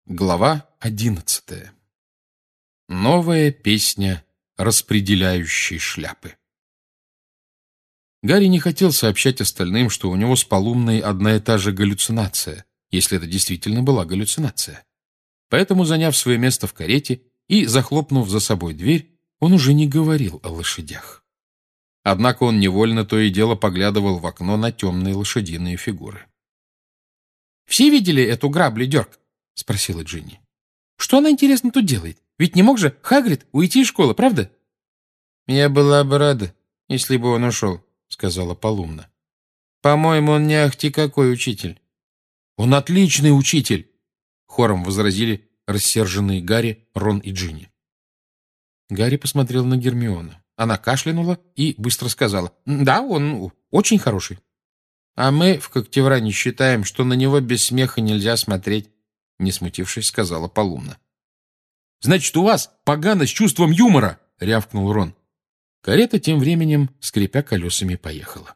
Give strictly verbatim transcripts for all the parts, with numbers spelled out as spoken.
Глава одиннадцатая. Новая песня распределяющей шляпы. Гарри не хотел сообщать остальным, что у него с Полумной одна и та же галлюцинация, если это действительно была галлюцинация. Поэтому, заняв свое место в карете и захлопнув за собой дверь, он уже не говорил о лошадях. Однако он невольно то и дело поглядывал в окно на темные лошадиные фигуры. «Все видели эту граблю-дёрк?» — спросила Джинни. «Что она, интересно, тут делает? Ведь не мог же Хагрид уйти из школы, правда?» «Я была бы рада, если бы он ушел», — сказала Полумна. «По-моему, он не ахти какой учитель». «Он отличный учитель», — хором возразили рассерженные Гарри, Рон и Джинни. Гарри посмотрел на Гермиону. Она кашлянула и быстро сказала: «Да, он очень хороший». «А мы в Когтевране считаем, что на него без смеха нельзя смотреть», — не смутившись, сказала Полумна. «Значит, у вас погано с чувством юмора!» — рявкнул Рон. Карета тем временем, скрипя колесами, поехала.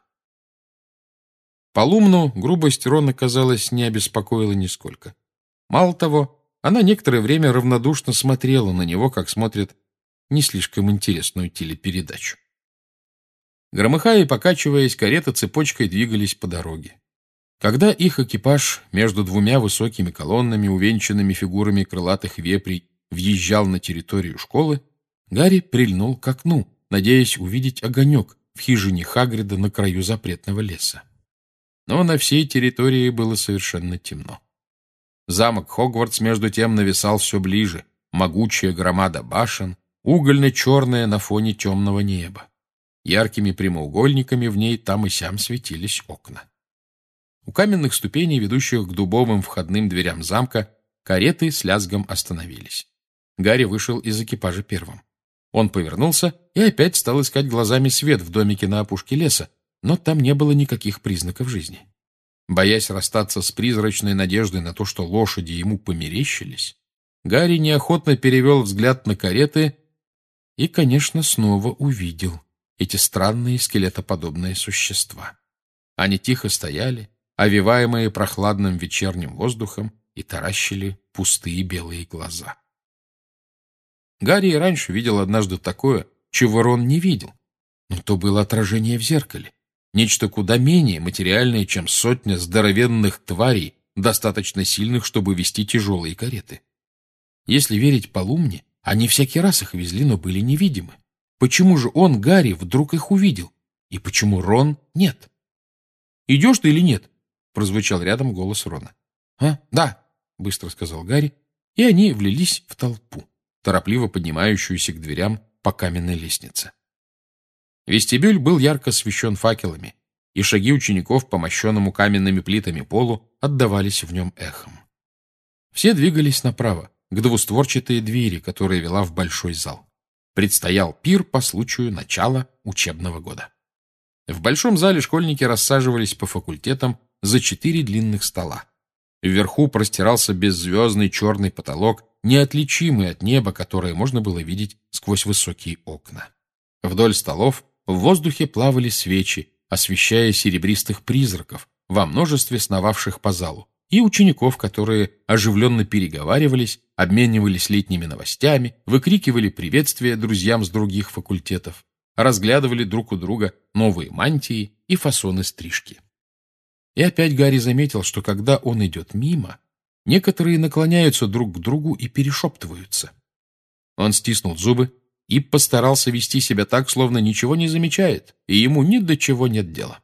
Полумну грубость Рона, казалось, не обеспокоила нисколько. Мало того, она некоторое время равнодушно смотрела на него, как смотрит не слишком интересную телепередачу. Громыхая и покачиваясь, карета цепочкой двигались по дороге. Когда их экипаж между двумя высокими колоннами, увенчанными фигурами крылатых вепрей, въезжал на территорию школы, Гарри прильнул к окну, надеясь увидеть огонек в хижине Хагрида на краю запретного леса. Но на всей территории было совершенно темно. Замок Хогвартс, между тем, нависал все ближе, могучая громада башен, угольно-черная на фоне темного неба. Яркими прямоугольниками в ней там и сям светились окна. У каменных ступеней, ведущих к дубовым входным дверям замка, кареты с лязгом остановились. Гарри вышел из экипажа первым. Он повернулся и опять стал искать глазами свет в домике на опушке леса, но там не было никаких признаков жизни. Боясь расстаться с призрачной надеждой на то, что лошади ему померещились, Гарри неохотно перевел взгляд на кареты и, конечно, снова увидел эти странные скелетоподобные существа. Они тихо стояли, овеваемые прохладным вечерним воздухом, и таращили пустые белые глаза. Гарри и раньше видел однажды такое, чего Рон не видел. Но то было отражение в зеркале. Нечто куда менее материальное, чем сотня здоровенных тварей, достаточно сильных, чтобы вести тяжелые кареты. Если верить Полумне, они всякий раз их везли, но были невидимы. Почему же он, Гарри, вдруг их увидел? И почему Рон нет? «Идешь ты или нет?» — прозвучал рядом голос Рона. «А, да», — быстро сказал Гарри, и они влились в толпу, торопливо поднимающуюся к дверям по каменной лестнице. Вестибюль был ярко освещен факелами, и шаги учеников по мощенному каменными плитами полу отдавались в нем эхом. Все двигались направо, к двустворчатой двери, которая вела в большой зал. Предстоял пир по случаю начала учебного года. В большом зале школьники рассаживались по факультетам за четыре длинных стола. Вверху простирался беззвездный черный потолок, неотличимый от неба, которое можно было видеть сквозь высокие окна. Вдоль столов в воздухе плавали свечи, освещая серебристых призраков, во множестве сновавших по залу, и учеников, которые оживленно переговаривались, обменивались летними новостями, выкрикивали приветствия друзьям с других факультетов, разглядывали друг у друга новые мантии и фасоны стрижки. И опять Гарри заметил, что когда он идет мимо, некоторые наклоняются друг к другу и перешептываются. Он стиснул зубы и постарался вести себя так, словно ничего не замечает, и ему ни до чего нет дела.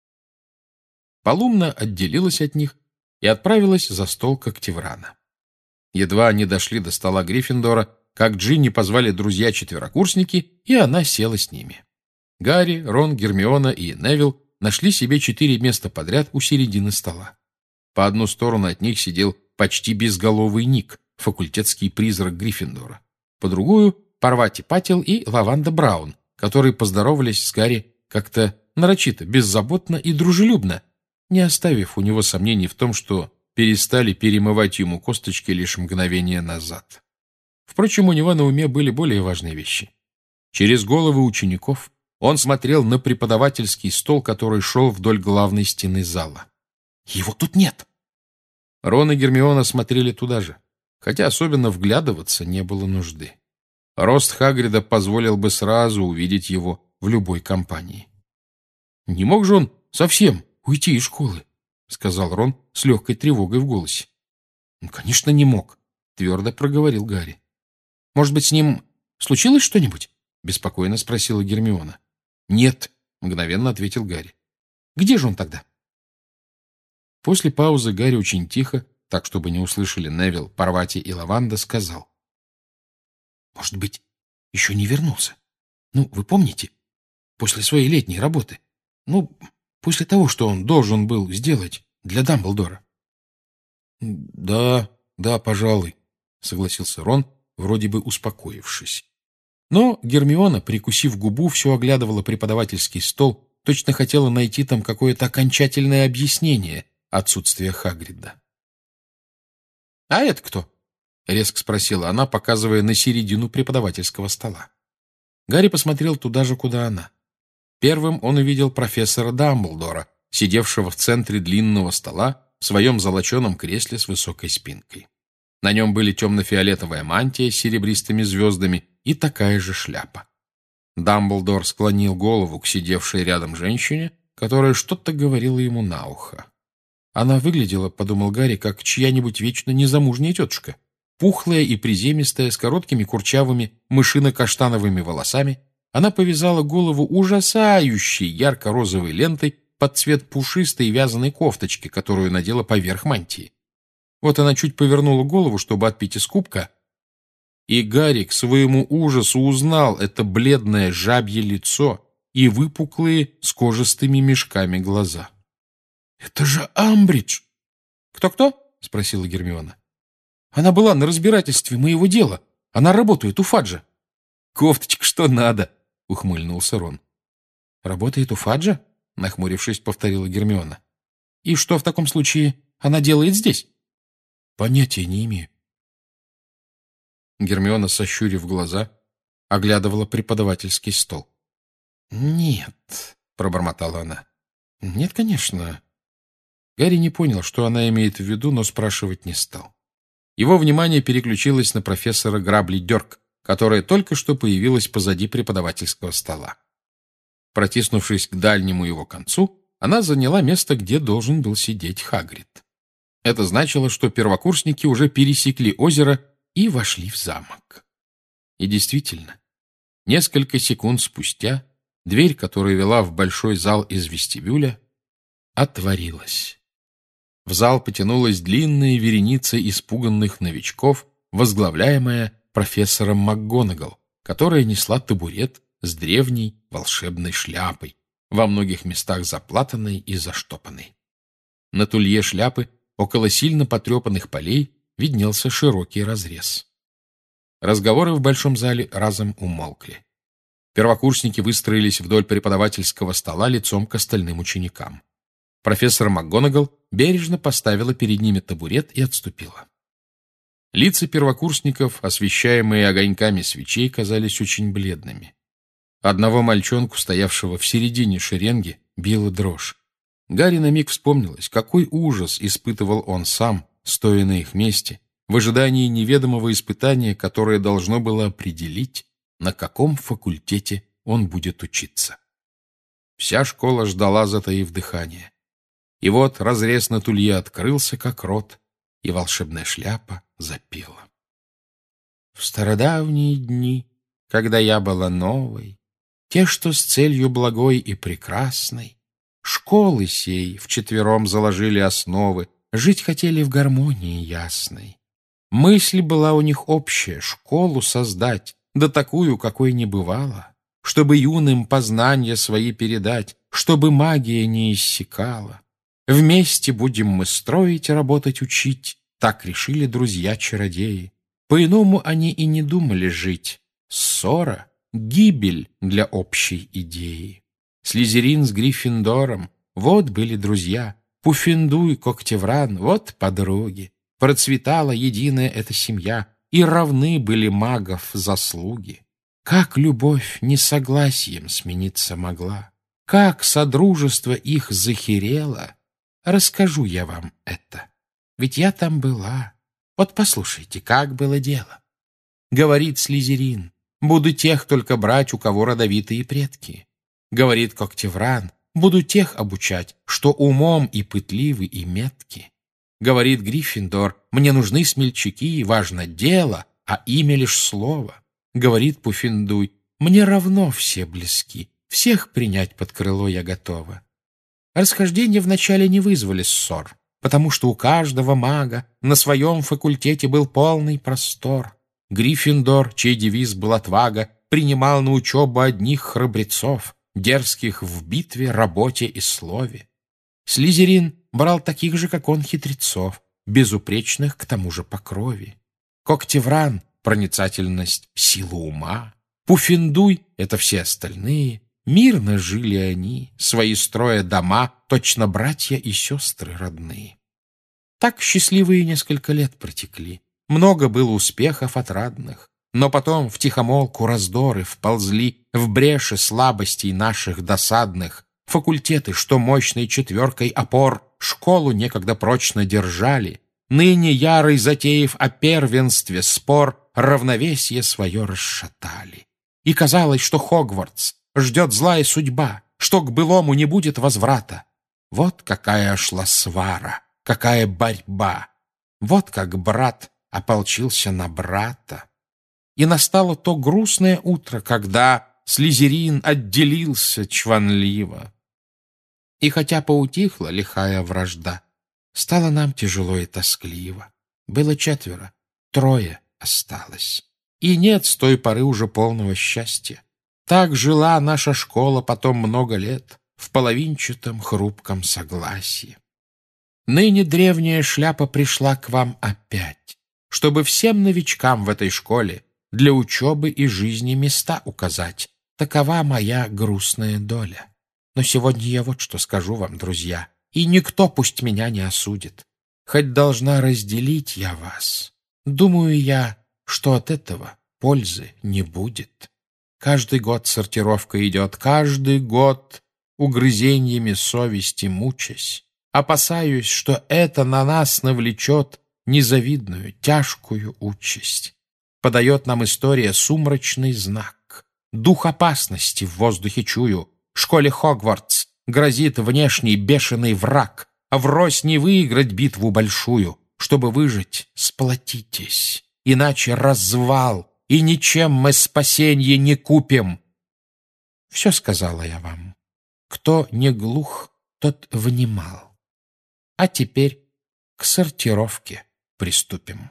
Полумна отделилась от них и отправилась за стол Когтеврана. Едва они дошли до стола Гриффиндора, как Джинни позвали друзья-четверокурсники, и она села с ними. Гарри, Рон, Гермиона и Невилл нашли себе четыре места подряд у середины стола. По одну сторону от них сидел почти безголовый Ник, факультетский призрак Гриффиндора. По другую — Парвати Патил и Лаванда Браун, которые поздоровались с Гарри как-то нарочито, беззаботно и дружелюбно, не оставив у него сомнений в том, что перестали перемывать ему косточки лишь мгновение назад. Впрочем, у него на уме были более важные вещи. Через головы учеников он смотрел на преподавательский стол, который шел вдоль главной стены зала. «Его тут нет!» Рон и Гермиона смотрели туда же. хотя особенно вглядываться не было нужды. Рост Хагрида позволил бы сразу увидеть его в любой компании. «Не мог же он совсем уйти из школы?» — сказал Рон с легкой тревогой в голосе. «Ну, конечно, не мог», — твердо проговорил Гарри. «Может быть, с ним случилось что-нибудь?» — беспокойно спросила Гермиона. «Нет», — мгновенно ответил Гарри. «Где же он тогда?» После паузы Гарри очень тихо, так, чтобы не услышали Невилл, Парвати и Лаванда, сказал. «Может быть, еще не вернулся? Ну, вы помните, после своей летней работы? Ну, после того, что он должен был сделать для Дамблдора?» «Да, да, пожалуй», — согласился Рон, вроде бы успокоившись. Но Гермиона, прикусив губу, все оглядывала преподавательский стол, точно хотела найти там какое-то окончательное объяснение отсутствия Хагрида. «А это кто?» — резко спросила она, показывая на середину преподавательского стола. Гарри посмотрел туда же, куда она. Первым он увидел профессора Дамблдора, сидевшего в центре длинного стола в своем золоченом кресле с высокой спинкой. На нем были темно-фиолетовая мантия с серебристыми звездами и такая же шляпа. Дамблдор склонил голову к сидевшей рядом женщине, которая что-то говорила ему на ухо. Она выглядела, подумал Гарри, как чья-нибудь вечно незамужняя тетушка. Пухлая и приземистая, с короткими курчавыми мышино-каштановыми волосами, она повязала голову ужасающей ярко-розовой лентой под цвет пушистой вязаной кофточки, которую надела поверх мантии. Вот она чуть повернула голову, чтобы отпить из кубка, и Гарри к своему ужасу узнал это бледное жабье лицо и выпуклые с кожистыми мешками глаза. «Это же Амбридж!» «Кто-кто?» — спросила Гермиона. «Она была на разбирательстве моего дела. Она работает у Фаджа». «Кофточка, что надо!» — ухмыльнулся Рон. «Работает у Фаджа?» — нахмурившись, повторила Гермиона. «И что в таком случае она делает здесь?» «Понятия не имею». Гермиона, сощурив глаза, оглядывала преподавательский стол. «Нет», — пробормотала она. «Нет, конечно». Гарри не понял, что она имеет в виду, но спрашивать не стал. Его внимание переключилось на профессора Грабли-Дёрк, которая только что появилась позади преподавательского стола. Протиснувшись к дальнему его концу, она заняла место, где должен был сидеть Хагрид. Это значило, что первокурсники уже пересекли озеро и вошли в замок. И действительно, несколько секунд спустя дверь, которая вела в большой зал из вестибюля, отворилась. В зал потянулась длинная вереница испуганных новичков, возглавляемая профессором МакГонагал, которая несла табурет с древней волшебной шляпой, во многих местах заплатанной и заштопанной. На тулье шляпы, около сильно потрепанных полей, виднелся широкий разрез. Разговоры в большом зале разом умолкли. Первокурсники выстроились вдоль преподавательского стола лицом к остальным ученикам. Профессор МакГонагал бережно поставила перед ними табурет и отступила. Лица первокурсников, освещаемые огоньками свечей, казались очень бледными. Одного мальчонку, стоявшего в середине шеренги, била дрожь. Гарри на миг вспомнилось, какой ужас испытывал он сам, стоя на их месте, в ожидании неведомого испытания, которое должно было определить, на каком факультете он будет учиться. Вся школа ждала, затаив дыхание. И вот разрез на тулье открылся, как рот, и волшебная шляпа запела. В стародавние дни, когда я была новой, те, что с целью благой и прекрасной, школы сей вчетвером заложили основы, жить хотели в гармонии ясной. Мысль была у них общая — школу создать, да такую, какой не бывало, чтобы юным познания свои передать, чтобы магия не иссякала. Вместе будем мы строить, работать, учить, так решили друзья-чародеи. По-иному они и не думали жить. Ссора — гибель для общей идеи. Слизерин с Гриффиндором — вот были друзья. Пуффендуй, Когтевран — вот подруги. Процветала единая эта семья, и равны были магов заслуги. Как любовь несогласием смениться могла, как содружество их захерело, расскажу я вам это, ведь я там была. Вот послушайте, как было дело. Говорит Слизерин: буду тех только брать, у кого родовитые предки. Говорит Когтевран: буду тех обучать, что умом и пытливы, и метки. Говорит Гриффиндор: мне нужны смельчаки, важно дело, а имя лишь слово. Говорит Пуффендуй: мне равно все близки, всех принять под крыло я готова. Расхождения вначале не вызвали ссор, потому что у каждого мага на своем факультете был полный простор. Гриффиндор, чей девиз был отвага, принимал на учебу одних храбрецов, дерзких в битве, работе и слове. Слизерин брал таких же, как он, хитрецов, безупречных к тому же по крови. Когтевран — проницательность, сила ума. Пуффендуй — это все остальные. Мирно жили они, свои строя дома, точно братья и сестры родные. Так счастливые несколько лет протекли. Много было успехов отрадных. Но потом втихомолку раздоры вползли в бреши слабостей наших досадных. Факультеты, что мощной четверкой опор школу некогда прочно держали, ныне ярый затеяв о первенстве спор, равновесие свое расшатали. И казалось, что Хогвартс ждет злая судьба, что к былому не будет возврата. Вот какая шла свара, какая борьба. Вот как брат ополчился на брата. И настало то грустное утро, когда Слизерин отделился чванливо. И хотя поутихла лихая вражда, стало нам тяжело и тоскливо. Было четверо, трое осталось. И нет с той поры уже полного счастья. Так жила наша школа потом много лет в половинчатом хрупком согласии. Ныне древняя шляпа пришла к вам опять, чтобы всем новичкам в этой школе для учебы и жизни места указать. Такова моя грустная доля. Но сегодня я вот что скажу вам, друзья, и никто пусть меня не осудит. Хоть должна разделить я вас, думаю я, что от этого пользы не будет. Каждый год сортировка идет, каждый год угрызениями совести мучась. Опасаюсь, что это на нас навлечет незавидную, тяжкую участь. Подает нам история сумрачный знак. Дух опасности в воздухе чую. Школе Хогвартс грозит внешний бешеный враг, а врозь не выиграть битву большую. Чтобы выжить, сплотитесь, иначе развал, и ничем мы спасенье не купим. Все сказала я вам. Кто не глух, тот внимал. А теперь к сортировке приступим.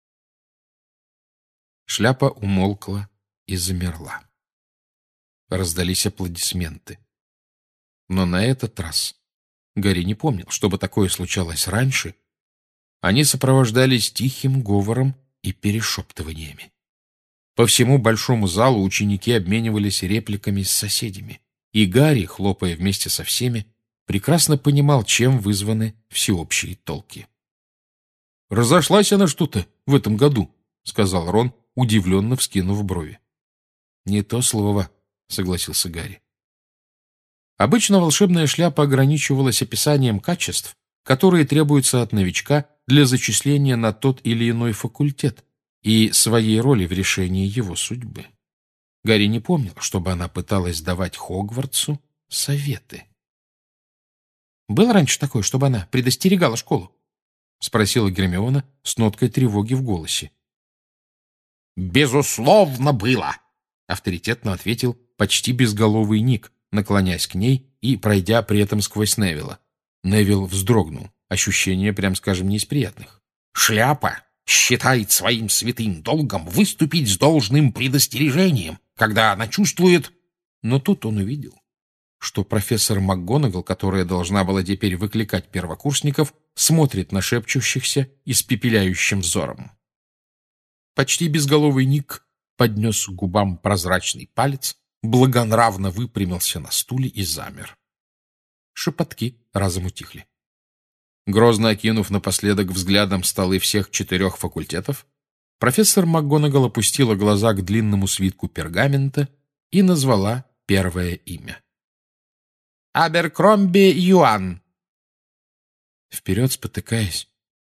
Шляпа умолкла и замерла. Раздались аплодисменты. Но на этот раз Гарри не помнил, чтобы такое случалось раньше. Они сопровождались тихим говором и перешептываниями. По всему большому залу ученики обменивались репликами с соседями, и Гарри, хлопая вместе со всеми, прекрасно понимал, чем вызваны всеобщие толки. «Разошлась она что-то в этом году», — сказал Рон, удивленно вскинув брови. «Не то слово», — согласился Гарри. Обычно волшебная шляпа ограничивалась описанием качеств, которые требуются от новичка для зачисления на тот или иной факультет и своей роли в решении его судьбы. Гарри не помнил, чтобы она пыталась давать Хогвартсу советы. «Было раньше такое, чтобы она предостерегала школу?» — спросила Гермиона с ноткой тревоги в голосе. «Безусловно, было!» — авторитетно ответил почти безголовый Ник, наклоняясь к ней и пройдя при этом сквозь Невилла. Невилл вздрогнул. Ощущение, прям скажем, не из приятных. «Шляпа считает своим святым долгом выступить с должным предостережением, когда она чувствует...» Но тут он увидел, что профессор МакГонагал, которая должна была теперь выкликать первокурсников, смотрит на шепчущихся испепеляющим взором. Почти безголовый Ник поднес к губам прозрачный палец, благонравно выпрямился на стуле и замер. Шепотки разом утихли. Грозно окинув напоследок взглядом столы всех четырех факультетов, профессор МакГонагал опустила глаза к длинному свитку пергамента и назвала первое имя. «Аберкромби Юан». Вперед, спотыкаясь,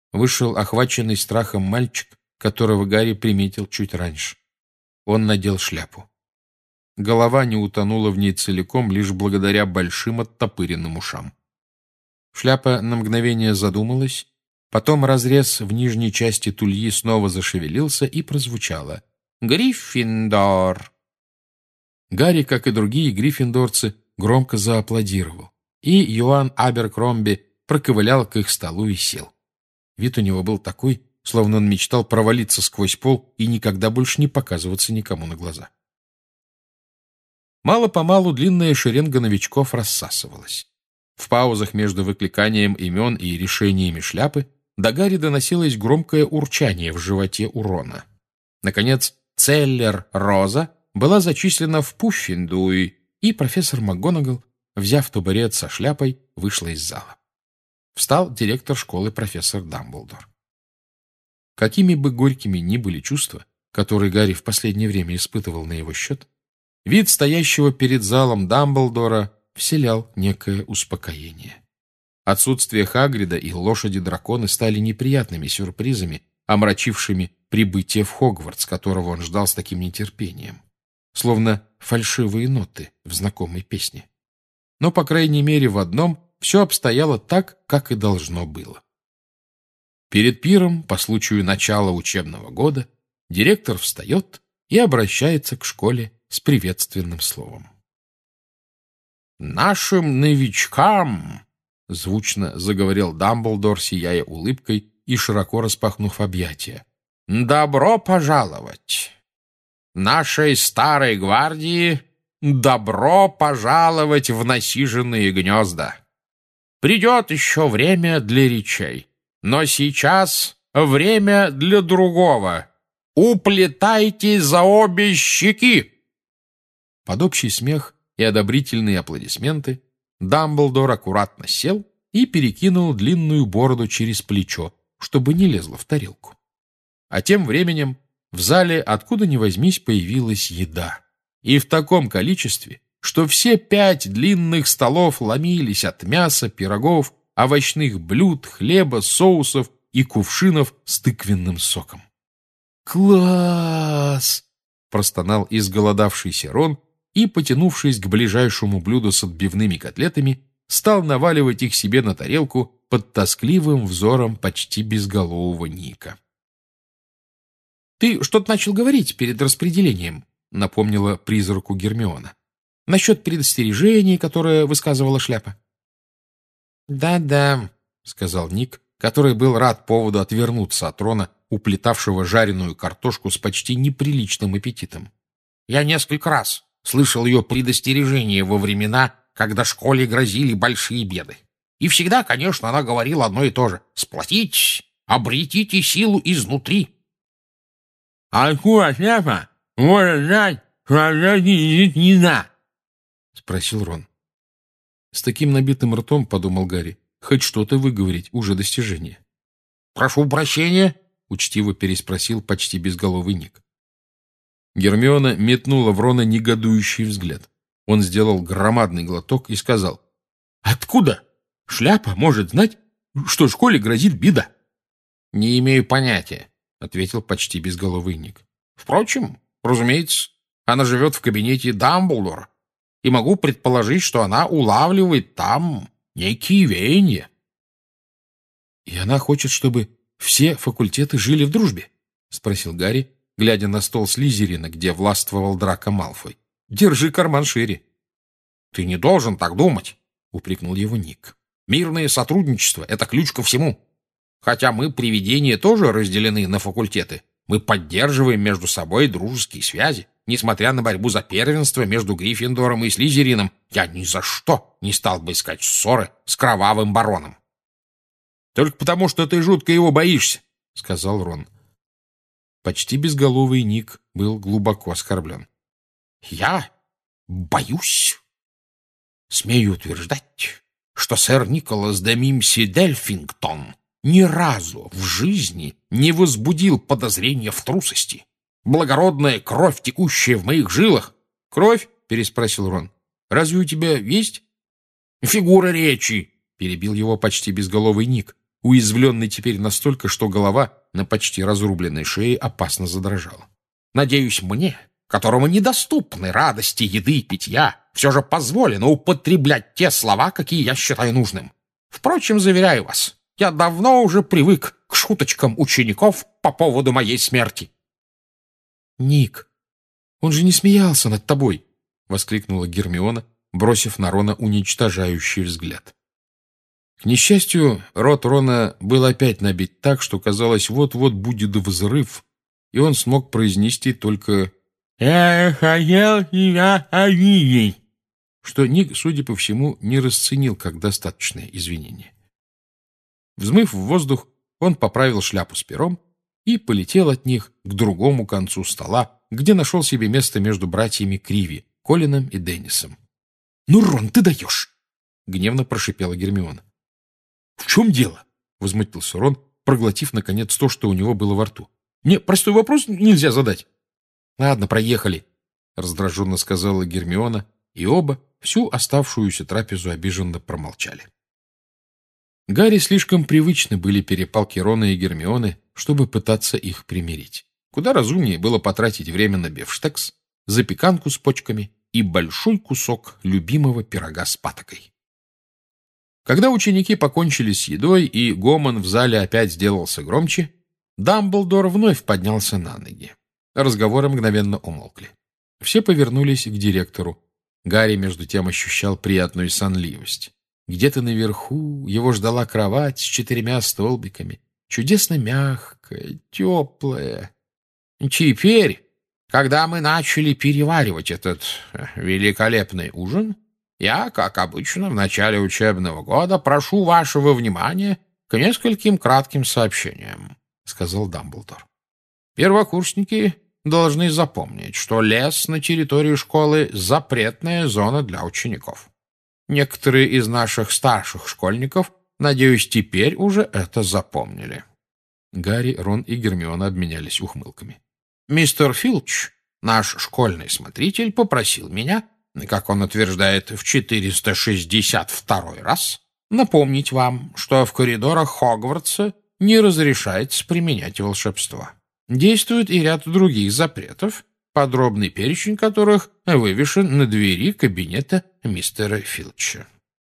вышел охваченный страхом мальчик, которого Гарри приметил чуть раньше. Он надел шляпу. Голова не утонула в ней целиком лишь благодаря большим оттопыренным ушам. Шляпа на мгновение задумалась, потом разрез в нижней части тульи снова зашевелился и прозвучало: «Гриффиндор!». Гарри, как и другие гриффиндорцы, громко зааплодировал, и Иоанн Аберкромби проковылял к их столу и сел. Вид у него был такой, словно он мечтал провалиться сквозь пол и никогда больше не показываться никому на глаза. Мало-помалу длинная шеренга новичков рассасывалась. В паузах между выкликанием имен и решениями шляпы до Гарри доносилось громкое урчание в животе у Рона. Наконец, Целлер Роза была зачислена в Пуффендуй, и профессор МакГонагал, взяв табурет со шляпой, вышла из зала. Встал директор школы профессор Дамблдор. Какими бы горькими ни были чувства, которые Гарри в последнее время испытывал на его счет, вид стоящего перед залом Дамблдора вселял некое успокоение. Отсутствие Хагрида и лошади-драконы стали неприятными сюрпризами, омрачившими прибытие в Хогвартс, которого он ждал с таким нетерпением, словно фальшивые ноты в знакомой песне. Но, по крайней мере, в одном все обстояло так, как и должно было. Перед пиром, по случаю начала учебного года, директор встает и обращается к школе с приветственным словом. «Нашим новичкам», — звучно заговорил Дамблдор, сияя улыбкой и широко распахнув объятия, — «добро пожаловать! Нашей старой гвардии добро пожаловать в насиженные гнезда! Придет еще время для речей, но сейчас время для другого. Уплетайте за обе щеки!» Под общий смех и одобрительные аплодисменты Дамблдор аккуратно сел и перекинул длинную бороду через плечо, чтобы не лезло в тарелку. А тем временем в зале откуда ни возьмись появилась еда. И в таком количестве, что все пять длинных столов ломились от мяса, пирогов, овощных блюд, хлеба, соусов и кувшинов с тыквенным соком. «Класс!» — простонал изголодавшийся Рон и, потянувшись к ближайшему блюду с отбивными котлетами, стал наваливать их себе на тарелку под тоскливым взором почти безголового Ника. «Ты что-то начал говорить перед распределением», — напомнила призраку Гермиона. «Насчет предостережений, которое высказывала шляпа». «Да-да», — сказал Ник, который был рад поводу отвернуться от Рона, уплетавшего жареную картошку с почти неприличным аппетитом. «Я несколько раз слышал ее предостережения во времена, когда школе грозили большие беды. И всегда, конечно, она говорила одно и то же: сплотитесь, обретите силу изнутри». «А откуда шляпа может знать, что она не на?» — спросил Рон. С таким набитым ртом, подумал Гарри, хоть что-то выговорить уже достижение. «Прошу прощения», — учтиво переспросил почти безголовый Ник. Гермиона метнула в Рона негодующий взгляд. Он сделал громадный глоток и сказал: «Откуда шляпа может знать, что школе грозит беда?» «Не имею понятия», — ответил почти безголовый Ник. «Впрочем, разумеется, она живет в кабинете Дамблдора, и могу предположить, что она улавливает там некие веяния». «И она хочет, чтобы все факультеты жили в дружбе?» — спросил Гарри, глядя на стол Слизерина, где властвовал Драко Малфой. «Держи карман шире». «Ты не должен так думать», — упрекнул его Ник. «Мирное сотрудничество — это ключ ко всему. Хотя мы, привидения, тоже разделены на факультеты, мы поддерживаем между собой дружеские связи. Несмотря на борьбу за первенство между Гриффиндором и Слизерином, я ни за что не стал бы искать ссоры с кровавым бароном». «Только потому, что ты жутко его боишься», — сказал Рон. Почти безголовый Ник был глубоко оскорблен. «Я боюсь? Смею утверждать, что сэр Николас де Мимси Дельфингтон ни разу в жизни не возбудил подозрения в трусости. Благородная кровь, текущая в моих жилах». «Кровь?» — переспросил Рон. «Разве у тебя есть?» «Фигура речи», — перебил его почти безголовый Ник. уязвленный теперь настолько, что голова на почти разрубленной шее опасно задрожала. «Надеюсь, мне, которому недоступны радости еды и питья, все же позволено употреблять те слова, какие я считаю нужным. Впрочем, заверяю вас, я давно уже привык к шуточкам учеников по поводу моей смерти». «Ник, он же не смеялся над тобой!» — воскликнула Гермиона, бросив на Рона уничтожающий взгляд. К несчастью, рот Рона был опять набит так, что казалось, вот-вот будет взрыв, и он смог произнести только «Я хотел тебя обидеть», что Ник, судя по всему, не расценил как достаточное извинение. Взмыв в воздух, он поправил шляпу с пером и полетел от них к другому концу стола, где нашел себе место между братьями Криви, Колином и Деннисом. «Ну, Рон, ты даешь!» — гневно прошипела Гермиона. «В чем дело?» — возмутился Рон, проглотив, наконец, то, что у него было во рту. «Мне простой вопрос нельзя задать». «Ладно, проехали», — раздраженно сказала Гермиона, и оба всю оставшуюся трапезу обиженно промолчали. Гарри слишком привычны были перепалки Рона и Гермионы, чтобы пытаться их примирить. Куда разумнее было потратить время на бифштекс, запеканку с почками и большой кусок любимого пирога с патокой. Когда ученики покончили с едой и гомон в зале опять сделался громче, Дамблдор вновь поднялся на ноги. Разговоры мгновенно умолкли. Все повернулись к директору. Гарри, между тем, ощущал приятную сонливость. Где-то наверху его ждала кровать с четырьмя столбиками, чудесно мягкая, теплая. Теперь, когда мы начали переваривать этот великолепный ужин, я, как обычно, в начале учебного года прошу вашего внимания к нескольким кратким сообщениям, — сказал Дамблдор. Первокурсники должны запомнить, что лес на территории школы — запретная зона для учеников. Некоторые из наших старших школьников, надеюсь, теперь уже это запомнили. Гарри, Рон и Гермиона обменялись ухмылками. Мистер Филч, наш школьный смотритель, попросил меня, как он утверждает в четыреста шестьдесят второй раз, напомнить вам, что в коридорах Хогвартса не разрешается применять волшебство. Действует и ряд других запретов, подробный перечень которых вывешен на двери кабинета мистера Филча.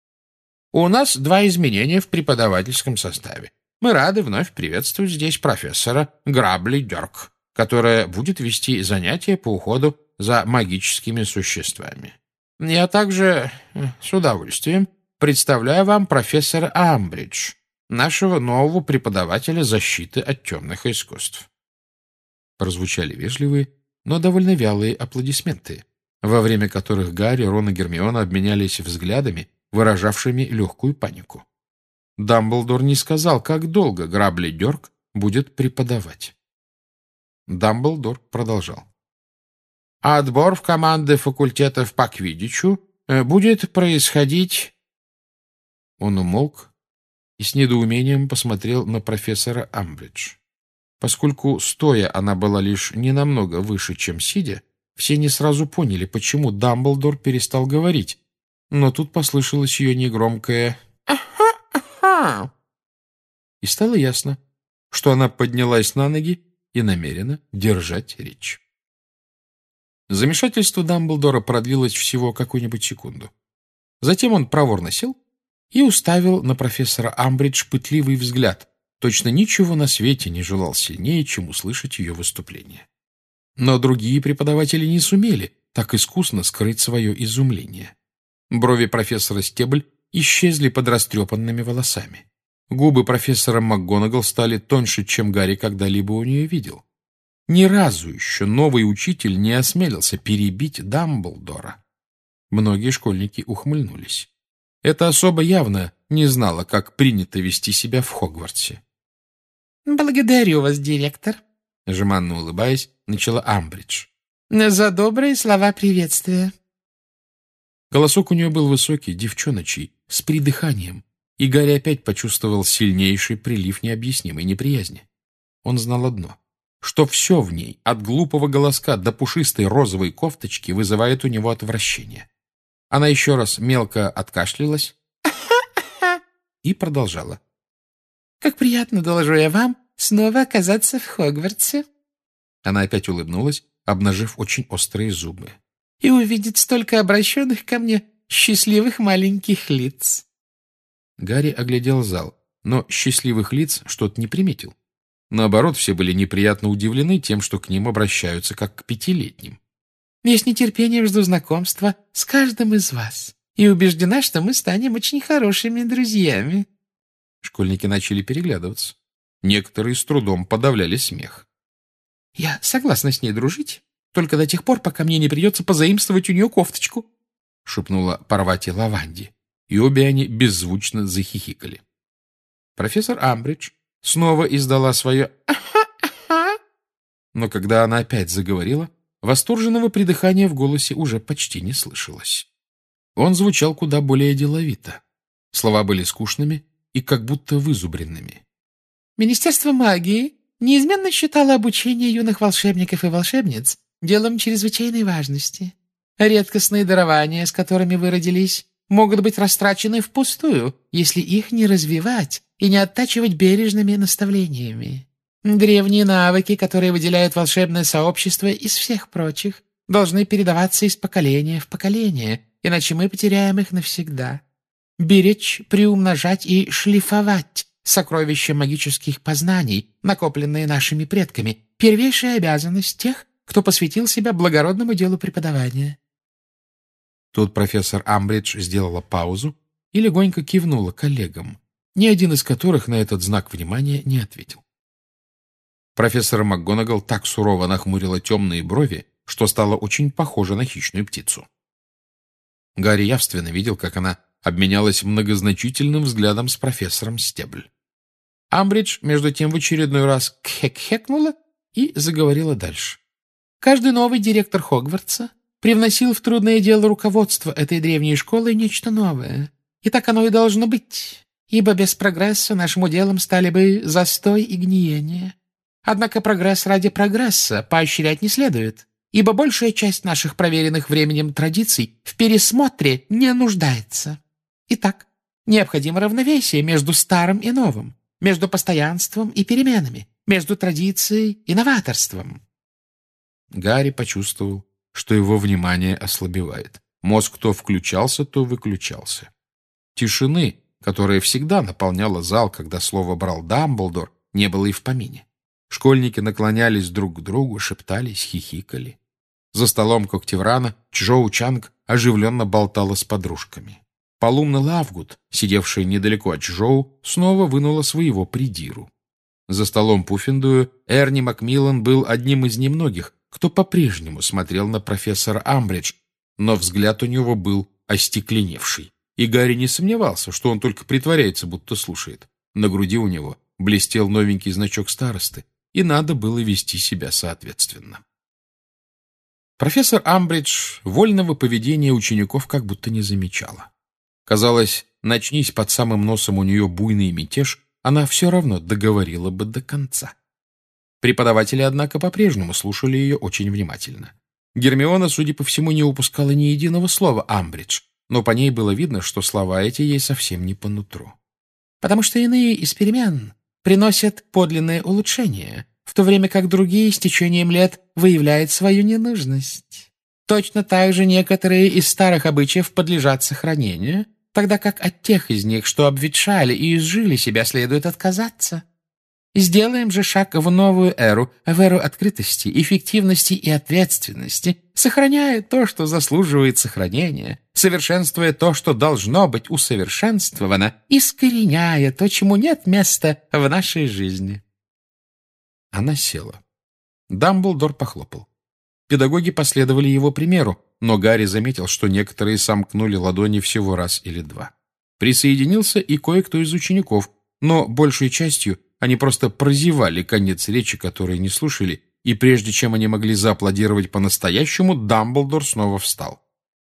У нас два изменения в преподавательском составе. Мы рады вновь приветствовать здесь профессора Грабли-Дёрк, которая будет вести занятия по уходу за магическими существами. Я также с удовольствием представляю вам профессора Амбридж, нашего нового преподавателя защиты от темных искусств. Прозвучали вежливые, но довольно вялые аплодисменты, во время которых Гарри, Рон и Гермиона обменялись взглядами, выражавшими легкую панику. Дамблдор не сказал, как долго Грабли-Дёрк будет преподавать. Дамблдор продолжал. Отбор в команды факультетов по квиддичу будет происходить... Он умолк и с недоумением посмотрел на профессора Амбридж. Поскольку стоя она была лишь ненамного выше, чем сидя, все не сразу поняли, почему Дамблдор перестал говорить, но тут послышалось ее негромкое «Ага-ага». И стало ясно, что она поднялась на ноги и намерена держать речь. Замешательство Дамблдора продлилось всего какую-нибудь секунду. Затем он проворно сел и уставил на профессора Амбридж пытливый взгляд. Точно ничего на свете не желал сильнее, чем услышать ее выступление. Но другие преподаватели не сумели так искусно скрыть свое изумление. Брови профессора Стебль исчезли под растрепанными волосами. Губы профессора МакГонагал стали тоньше, чем Гарри когда-либо у нее видел. Ни разу еще новый учитель не осмелился перебить Дамблдора. Многие школьники ухмыльнулись. Эта особа явно не знала, как принято вести себя в Хогвартсе. «Благодарю вас, директор», — жеманно улыбаясь, начала Амбридж. «за добрые слова приветствия». Голосок у нее был высокий, девчоночий, с придыханием, и Гарри опять почувствовал сильнейший прилив необъяснимой неприязни. Он знал одно, что все в ней, от глупого голоска до пушистой розовой кофточки, вызывает у него отвращение. Она еще раз мелко откашлялась и продолжала. Как приятно, доложу я вам, снова оказаться в Хогвартсе. Она опять улыбнулась, обнажив очень острые зубы. И увидеть столько обращенных ко мне счастливых маленьких лиц. Гарри оглядел зал, но счастливых лиц что-то не приметил. Наоборот, все были неприятно удивлены тем, что к ним обращаются как к пятилетним. Я с нетерпением жду знакомства с каждым из вас и убеждена, что мы станем очень хорошими друзьями. Школьники начали переглядываться. Некоторые с трудом подавляли смех. Я согласна с ней дружить, только до тех пор, пока мне не придется позаимствовать у нее кофточку, — шепнула Парвати Лаванди, и обе они беззвучно захихикали. Профессор Амбридж снова издала свое «Аха-аха», но когда она опять заговорила, восторженного придыхания в голосе уже почти не слышалось. Он звучал куда более деловито. Слова были скучными и как будто вызубренными. Министерство магии неизменно считало обучение юных волшебников и волшебниц делом чрезвычайной важности. Редкостные дарования, с которыми вы родились, могут быть растрачены впустую, если их не развивать и не оттачивать бережными наставлениями. Древние навыки, которые выделяют волшебное сообщество из всех прочих, должны передаваться из поколения в поколение, иначе мы потеряем их навсегда. Беречь, приумножать и шлифовать сокровища магических познаний, накопленные нашими предками, первейшая обязанность тех, кто посвятил себя благородному делу преподавания. Тут профессор Амбридж сделала паузу и легонько кивнула коллегам, ни один из которых на этот знак внимания не ответил. Профессор МакГонагал так сурово нахмурила темные брови, что стала очень похожа на хищную птицу. Гарри явственно видел, как она обменялась многозначительным взглядом с профессором Стебль. Амбридж, между тем, в очередной раз кхек-хекнула и заговорила дальше. Каждый новый директор Хогвартса привносил в трудное дело руководства этой древней школы нечто новое. И так оно и должно быть, ибо без прогресса нашим уделом стали бы застой и гниение. Однако прогресс ради прогресса поощрять не следует, ибо большая часть наших проверенных временем традиций в пересмотре не нуждается. Итак, необходимо равновесие между старым и новым, между постоянством и переменами, между традицией и новаторством. Гарри почувствовал, что его внимание ослабевает. Мозг то включался, то выключался. Тишины, которая всегда наполняла зал, когда слово брал Дамблдор, не было и в помине. Школьники наклонялись друг к другу, шептались, хихикали. За столом Когтеврана Чжоу Чанг оживленно болтала с подружками. Полумна Лавгуд, сидевшая недалеко от Чжоу, снова вынула своего придиру. За столом Пуффендуя Эрни Макмиллан был одним из немногих, кто по-прежнему смотрел на профессора Амбридж, но взгляд у него был остекленевший. И Гарри не сомневался, что он только притворяется, будто слушает. На груди у него блестел новенький значок старосты, и надо было вести себя соответственно. Профессор Амбридж вольного поведения учеников как будто не замечала. Казалось, начнись под самым носом у нее буйный мятеж, она все равно договорила бы до конца. Преподаватели, однако, по-прежнему слушали ее очень внимательно. Гермиона, судя по всему, не упускала ни единого слова Амбридж, но по ней было видно, что слова эти ей совсем не по нутру. Потому что иные из перемен приносят подлинное улучшение, в то время как другие с течением лет выявляют свою ненужность. Точно так же некоторые из старых обычаев подлежат сохранению, тогда как от тех из них, что обветшали и изжили себя, следует отказаться. Сделаем же шаг в новую эру, в эру открытости, эффективности и ответственности, сохраняя то, что заслуживает сохранения, совершенствуя то, что должно быть усовершенствовано, искореняя то, чему нет места в нашей жизни. Она села. Дамблдор похлопал. Педагоги последовали его примеру, но Гарри заметил, что некоторые сомкнули ладони всего раз или два. Присоединился и кое-кто из учеников, но большей частью они просто прозевали конец речи, который не слушали, и прежде чем они могли зааплодировать по-настоящему, Дамблдор снова встал.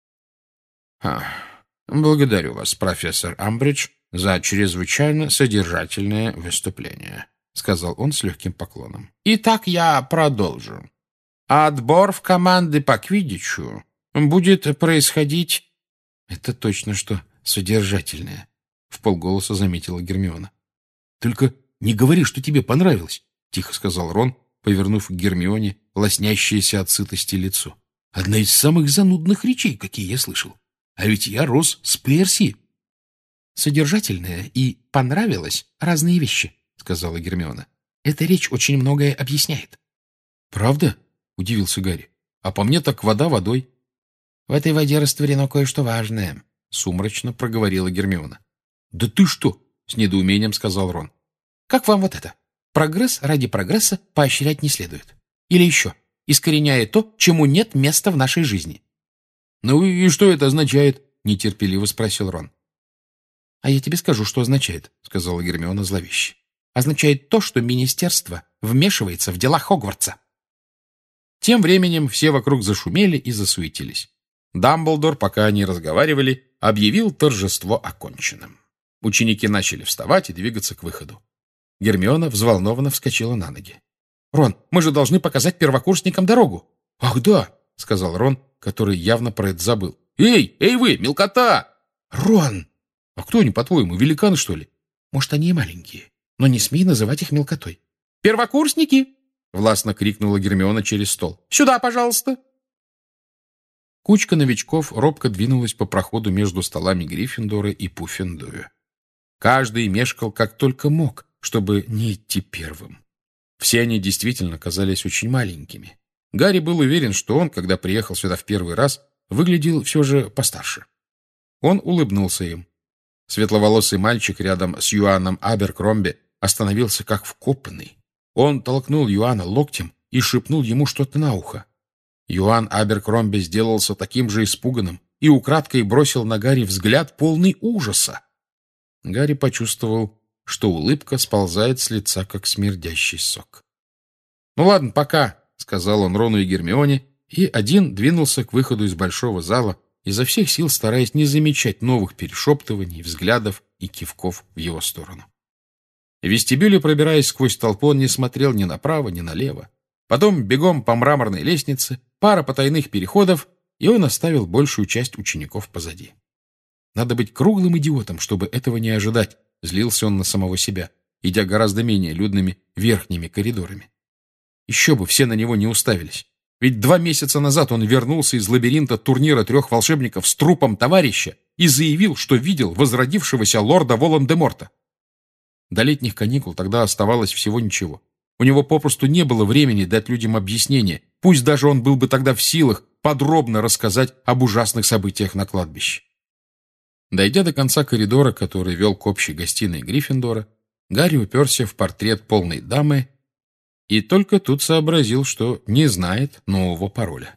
А, «Благодарю вас, профессор Амбридж, за чрезвычайно содержательное выступление», — сказал он с легким поклоном. «Итак, я продолжу. Отбор в команды по квиддичу будет происходить...» «Это точно что содержательное», — вполголоса заметила Гермиона. «Только не говори, что тебе понравилось, — тихо сказал Рон, повернув к Гермионе лоснящееся от сытости лицо. Одна из самых занудных речей, какие я слышал. А ведь я рос с Перси. Содержательное и понравилось — разные вещи, — сказала Гермиона. Эта речь очень многое объясняет. Правда? — удивился Гарри. А по мне так вода водой. В этой воде растворено кое-что важное, — сумрачно проговорила Гермиона. Да ты что? — с недоумением сказал Рон. Как вам вот это? Прогресс ради прогресса поощрять не следует. Или еще, искореняя то, чему нет места в нашей жизни. Ну и что это означает? — нетерпеливо спросил Рон. А я тебе скажу, что означает, — сказала Гермиона зловеще. Означает то, что министерство вмешивается в дела Хогвартса. Тем временем все вокруг зашумели и засуетились. Дамблдор, пока они разговаривали, объявил торжество оконченным. Ученики начали вставать и двигаться к выходу. Гермиона взволнованно вскочила на ноги. «Рон, мы же должны показать первокурсникам дорогу!» «Ах да!» — сказал Рон, который явно про это забыл. «Эй, эй вы, мелкота!» «Рон!» «А кто они, по-твоему, великаны, что ли?» «Может, они и маленькие, но не смей называть их мелкотой». «Первокурсники!» — властно крикнула Гермиона через стол. «Сюда, пожалуйста!» Кучка новичков робко двинулась по проходу между столами Гриффиндора и Пуффендуя. Каждый мешкал как только мог, чтобы не идти первым. Все они действительно казались очень маленькими. Гарри был уверен, что он, когда приехал сюда в первый раз, выглядел все же постарше. Он улыбнулся им. Светловолосый мальчик рядом с Юаном Аберкромби остановился как вкопанный. Он толкнул Юана локтем и шепнул ему что-то на ухо. Юан Аберкромби сделался таким же испуганным и украдкой бросил на Гарри взгляд, полный ужаса. Гарри почувствовал, что улыбка сползает с лица, как смердящий сок. «Ну ладно, пока», — сказал он Рону и Гермионе, и один двинулся к выходу из большого зала, изо всех сил стараясь не замечать новых перешептываний, взглядов и кивков в его сторону. В вестибюле, пробираясь сквозь толпу, он не смотрел ни направо, ни налево. Потом бегом по мраморной лестнице, пара потайных переходов, и он оставил большую часть учеников позади. Надо быть круглым идиотом, чтобы этого не ожидать, злился он на самого себя, идя гораздо менее людными верхними коридорами. Еще бы все на него не уставились. Ведь два месяца назад он вернулся из лабиринта турнира трех волшебников с трупом товарища и заявил, что видел возродившегося лорда Волан-де-Морта. До летних каникул тогда оставалось всего ничего. У него попросту не было времени дать людям объяснение, пусть даже он был бы тогда в силах подробно рассказать об ужасных событиях на кладбище. Дойдя до конца коридора, который вел к общей гостиной Гриффиндора, Гарри уперся в портрет полной дамы и только тут сообразил, что не знает нового пароля.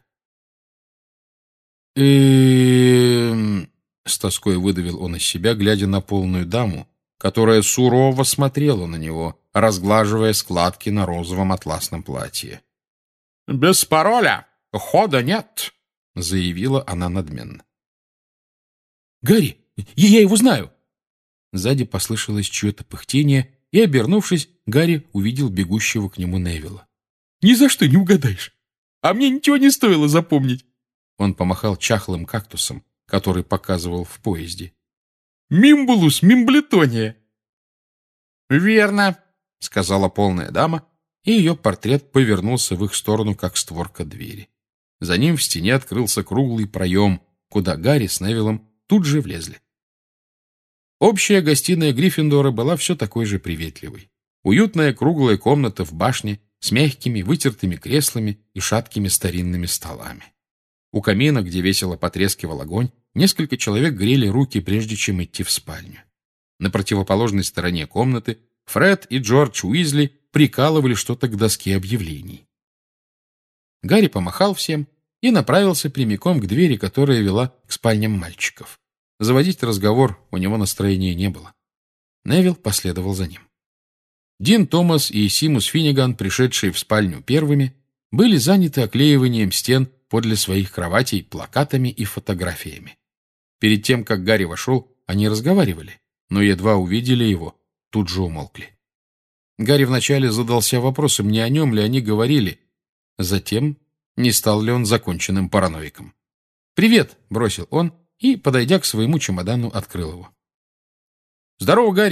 «Эм...» — с тоской выдавил он из себя, глядя на полную даму, которая сурово смотрела на него, разглаживая складки на розовом атласном платье. «Без пароля хода нет», — заявила она надменно. «Гарри, я его знаю!» Сзади послышалось чье-то пыхтение, и, обернувшись, Гарри увидел бегущего к нему Невилла. «Ни за что не угадаешь! А мне ничего не стоило запомнить!» Он помахал чахлым кактусом, который показывал в поезде. «Мимбулус мимблетония!» «Верно!» — сказала полная дама, и ее портрет повернулся в их сторону, как створка двери. За ним в стене открылся круглый проем, куда Гарри с Невиллом тут же влезли. Общая гостиная Гриффиндора была все такой же приветливой. Уютная круглая комната в башне с мягкими вытертыми креслами и шаткими старинными столами. У камина, где весело потрескивал огонь, несколько человек грели руки, прежде чем идти в спальню. На противоположной стороне комнаты Фред и Джордж Уизли прикалывали что-то к доске объявлений. Гарри помахал всем и направился прямиком к двери, которая вела к спальням мальчиков. Заводить разговор у него настроения не было. Невилл последовал за ним. Дин Томас и Симус Финниган, пришедшие в спальню первыми, были заняты оклеиванием стен подле своих кроватей плакатами и фотографиями. Перед тем, как Гарри вошел, они разговаривали, но едва увидели его, тут же умолкли. Гарри вначале задался вопросом, не о нем ли они говорили, затем, не стал ли он законченным параноиком. «Привет!» — бросил он и, подойдя к своему чемодану, открыл его. «Здорово, Гарри!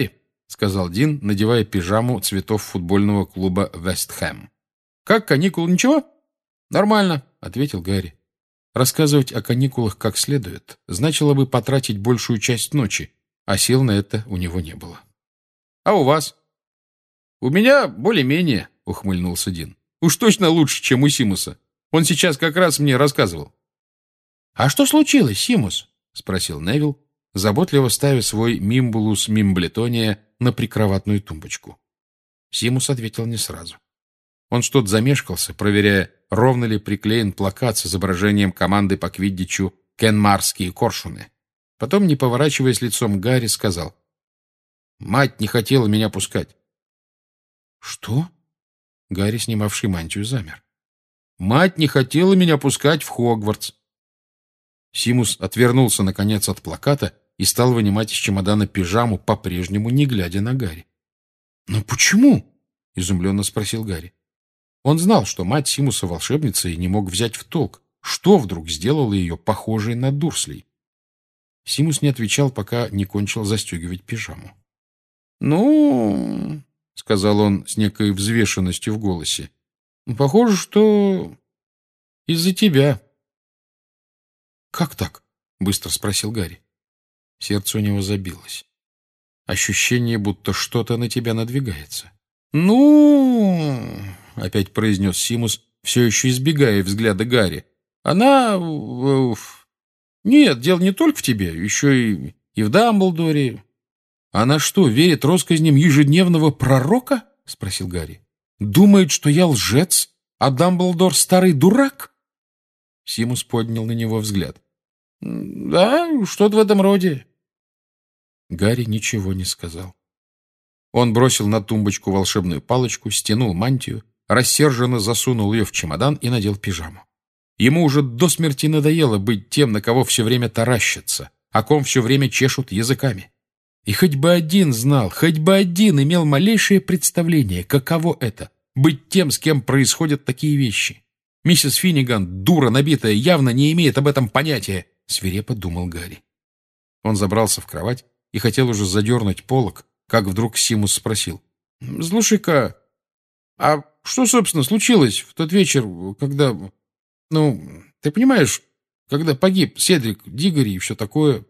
— сказал Дин, надевая пижаму цветов футбольного клуба «Вест Хэм». «Как каникулы, ничего?» «Нормально», — ответил Гарри. Рассказывать о каникулах как следует значило бы потратить большую часть ночи, а сил на это у него не было. «А у вас?» «У меня более-менее», — ухмыльнулся Дин. «Уж точно лучше, чем у Симуса. Он сейчас как раз мне рассказывал». «А что случилось, Симус?» — спросил Невилл, заботливо ставя свой мимбулус мимблетония на прикроватную тумбочку. Симус ответил не сразу. Он что-то замешкался, проверяя, ровно ли приклеен плакат с изображением команды по квиддичу «Кенмарские коршуны». Потом, не поворачиваясь лицом к Гарри, сказал: «Мать не хотела меня пускать». «Что?» Гарри, снимавший мантию, замер. «Мать не хотела меня пускать в Хогвартс». Симус отвернулся, наконец, от плаката и стал вынимать из чемодана пижаму, по-прежнему не глядя на Гарри. «Но почему?» — изумленно спросил Гарри. Он знал, что мать Симуса волшебница, и не мог взять в толк, что вдруг сделало ее похожей на Дурслей. Симус не отвечал, пока не кончил застегивать пижаму. «Ну...» — сказал он с некой взвешенностью в голосе. «Похоже, что из-за тебя». «Как так?» — быстро спросил Гарри. Сердце у него забилось. Ощущение, будто что-то на тебя надвигается. «Ну...» — опять произнес Симус, все еще избегая взгляда Гарри. «Она... Нет, дело не только в тебе, еще и, и в Дамблдоре». «Она что, верит россказням ежедневного пророка?» — спросил Гарри. «Думает, что я лжец, а Дамблдор старый дурак?» Симус поднял на него взгляд. «Да, что-то в этом роде». Гарри ничего не сказал. Он бросил на тумбочку волшебную палочку, стянул мантию, рассерженно засунул ее в чемодан и надел пижаму. Ему уже до смерти надоело быть тем, на кого все время таращатся, о ком все время чешут языками. И хоть бы один знал, хоть бы один имел малейшее представление, каково это — быть тем, с кем происходят такие вещи. Миссис Финниган, дура набитая, явно не имеет об этом понятия, — свирепо думал Гарри. Он забрался в кровать и хотел уже задернуть полог, как вдруг Симус спросил: «Слушай-ка, а что, собственно, случилось в тот вечер, когда... Ну, ты понимаешь, когда погиб Седрик Диггори и все такое?»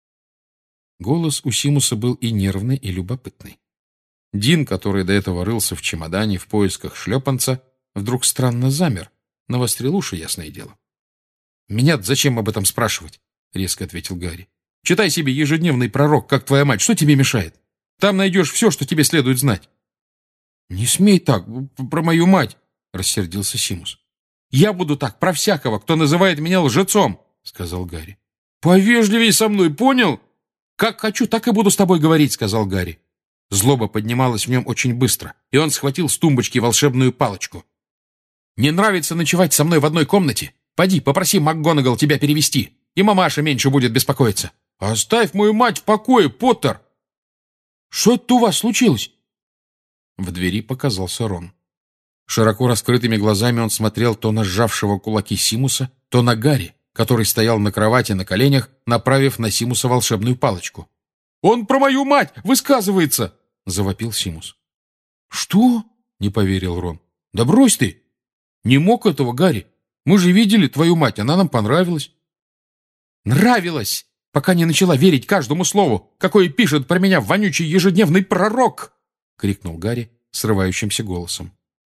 Голос у Симуса был и нервный, и любопытный. Дин, который до этого рылся в чемодане в поисках шлепанца, вдруг странно замер, навострил уши, ясное дело. «Меня зачем об этом спрашивать?» — резко ответил Гарри. «Читай себе ежедневный пророк, как твоя мать. Что тебе мешает? Там найдешь все, что тебе следует знать». «Не смей так про мою мать!» — рассердился Симус. «Я буду так про всякого, кто называет меня лжецом!» — сказал Гарри. «Повежливей со мной, понял?» «Как хочу, так и буду с тобой говорить», — сказал Гарри. Злоба поднималась в нем очень быстро, и он схватил с тумбочки волшебную палочку. «Не нравится ночевать со мной в одной комнате? Поди, попроси МакГонагал тебя перевести, и мамаша меньше будет беспокоиться». «Оставь мою мать в покое, Поттер!» «Что это у вас случилось?» В двери показался Рон. Широко раскрытыми глазами он смотрел то на сжавшего кулаки Симуса, то на Гарри, который стоял на кровати на коленях, направив на Симуса волшебную палочку. «Он про мою мать высказывается!» — завопил Симус. «Что?» — не поверил Рон. «Да брось ты! Не мог этого, Гарри! Мы же видели твою мать, она нам понравилась!» «Нравилась! Пока не начала верить каждому слову, какое пишет про меня вонючий ежедневный пророк!» — крикнул Гарри срывающимся голосом.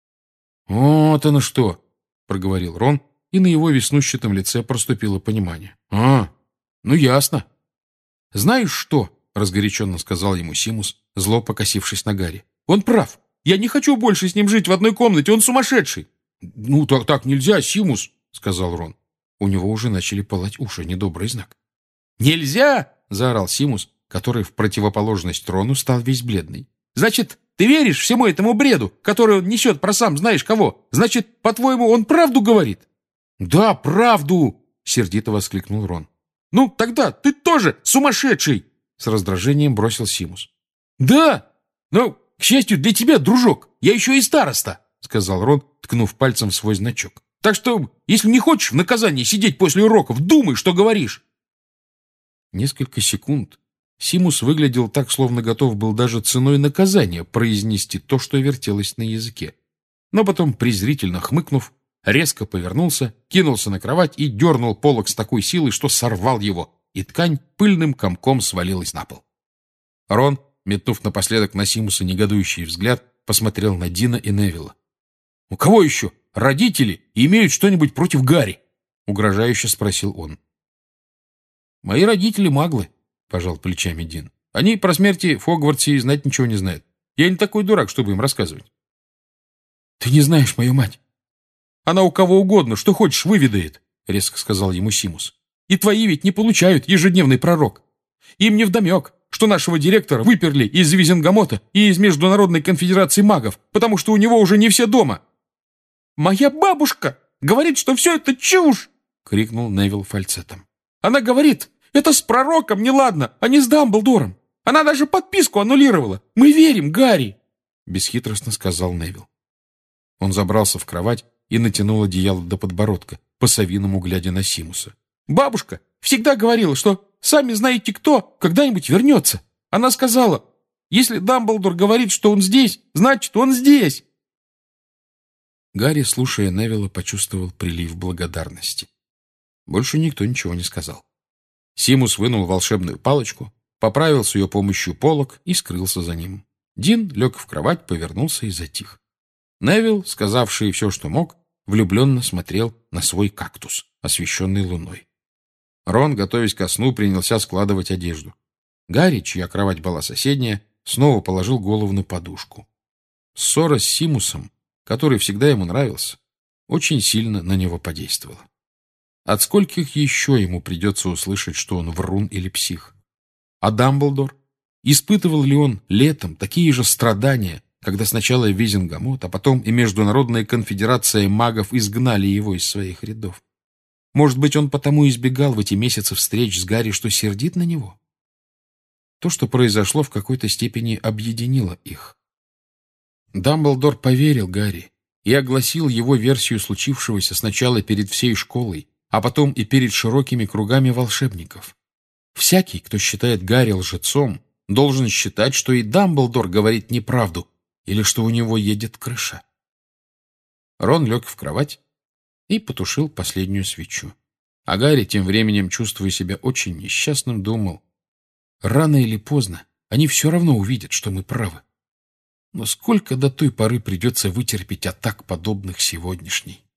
«Вот оно что!» — проговорил Рон, и на его веснущатом лице проступило понимание. «А, ну ясно!» «Знаешь что?» — разгоряченно сказал ему Симус, зло покосившись на Гарри. «Он прав! Я не хочу больше с ним жить в одной комнате, он сумасшедший!» «Ну, так, так нельзя, Симус!» — сказал Рон. У него уже начали пылать уши, недобрый знак. «Нельзя!» — заорал Симус, который в противоположность Рону стал весь бледный. «Значит, ты веришь всему этому бреду, который он несет про сам знаешь кого? Значит, по-твоему, он правду говорит?» «Да, правду!» — сердито воскликнул Рон. «Ну, тогда ты тоже сумасшедший!» — с раздражением бросил Симус. «Да! Ну, к счастью для тебя, дружок, я еще и староста!» — сказал Рон, ткнув пальцем в свой значок. «Так что, если не хочешь в наказание сидеть после уроков, думай, что говоришь!» Несколько секунд Симус выглядел так, словно готов был даже ценой наказания произнести то, что вертелось на языке. Но потом, презрительно хмыкнув, резко повернулся, кинулся на кровать и дернул полог с такой силой, что сорвал его, и ткань пыльным комком свалилась на пол. Рон, метнув напоследок на Симуса негодующий взгляд, посмотрел на Дина и Невилла. «У кого еще родители имеют что-нибудь против Гарри?» — угрожающе спросил он. «Мои родители маглы», — пожал плечами Дин. «Они про смерти в Хогвартсе и знать ничего не знают. Я не такой дурак, чтобы им рассказывать». «Ты не знаешь мою мать. Она у кого угодно, что хочешь, выведает», — резко сказал ему Симус. «И твои ведь не получают ежедневный пророк. Им невдомек, что нашего директора выперли из Визенгамота и из Международной конфедерации магов, потому что у него уже не все дома». «Моя бабушка говорит, что все это чушь!» — крикнул Невилл фальцетом. «Она говорит, это с пророком неладно, а не с Дамблдором. Она даже подписку аннулировала. Мы верим Гарри!» — бесхитростно сказал Невилл. Он забрался в кровать и натянул одеяло до подбородка, по-совиному глядя на Симуса. «Бабушка всегда говорила, что сами знаете кто когда-нибудь вернется. Она сказала, если Дамблдор говорит, что он здесь, значит, он здесь!» Гарри, слушая Невилла, почувствовал прилив благодарности. Больше никто ничего не сказал. Симус вынул волшебную палочку, поправил с ее помощью полог и скрылся за ним. Дин лег в кровать, повернулся и затих. Невилл, сказавший все, что мог, влюбленно смотрел на свой кактус, освещенный луной. Рон, готовясь ко сну, принялся складывать одежду. Гарри, чья кровать была соседняя, снова положил голову на подушку. Ссора с Симусом, который всегда ему нравился, очень сильно на него подействовала. От скольких еще ему придется услышать, что он врун или псих? А Дамблдор? Испытывал ли он летом такие же страдания, когда сначала Визенгамот, а потом и Международная конфедерация магов изгнали его из своих рядов? Может быть, он потому избегал в эти месяцы встреч с Гарри, что сердит на него? То, что произошло, в какой-то степени объединило их. Дамблдор поверил Гарри и огласил его версию случившегося сначала перед всей школой, а потом и перед широкими кругами волшебников. Всякий, кто считает Гарри лжецом, должен считать, что и Дамблдор говорит неправду или что у него едет крыша. Рон лег в кровать и потушил последнюю свечу. А Гарри, тем временем, чувствуя себя очень несчастным, думал, рано или поздно они все равно увидят, что мы правы. Но сколько до той поры придется вытерпеть атак, подобных сегодняшней?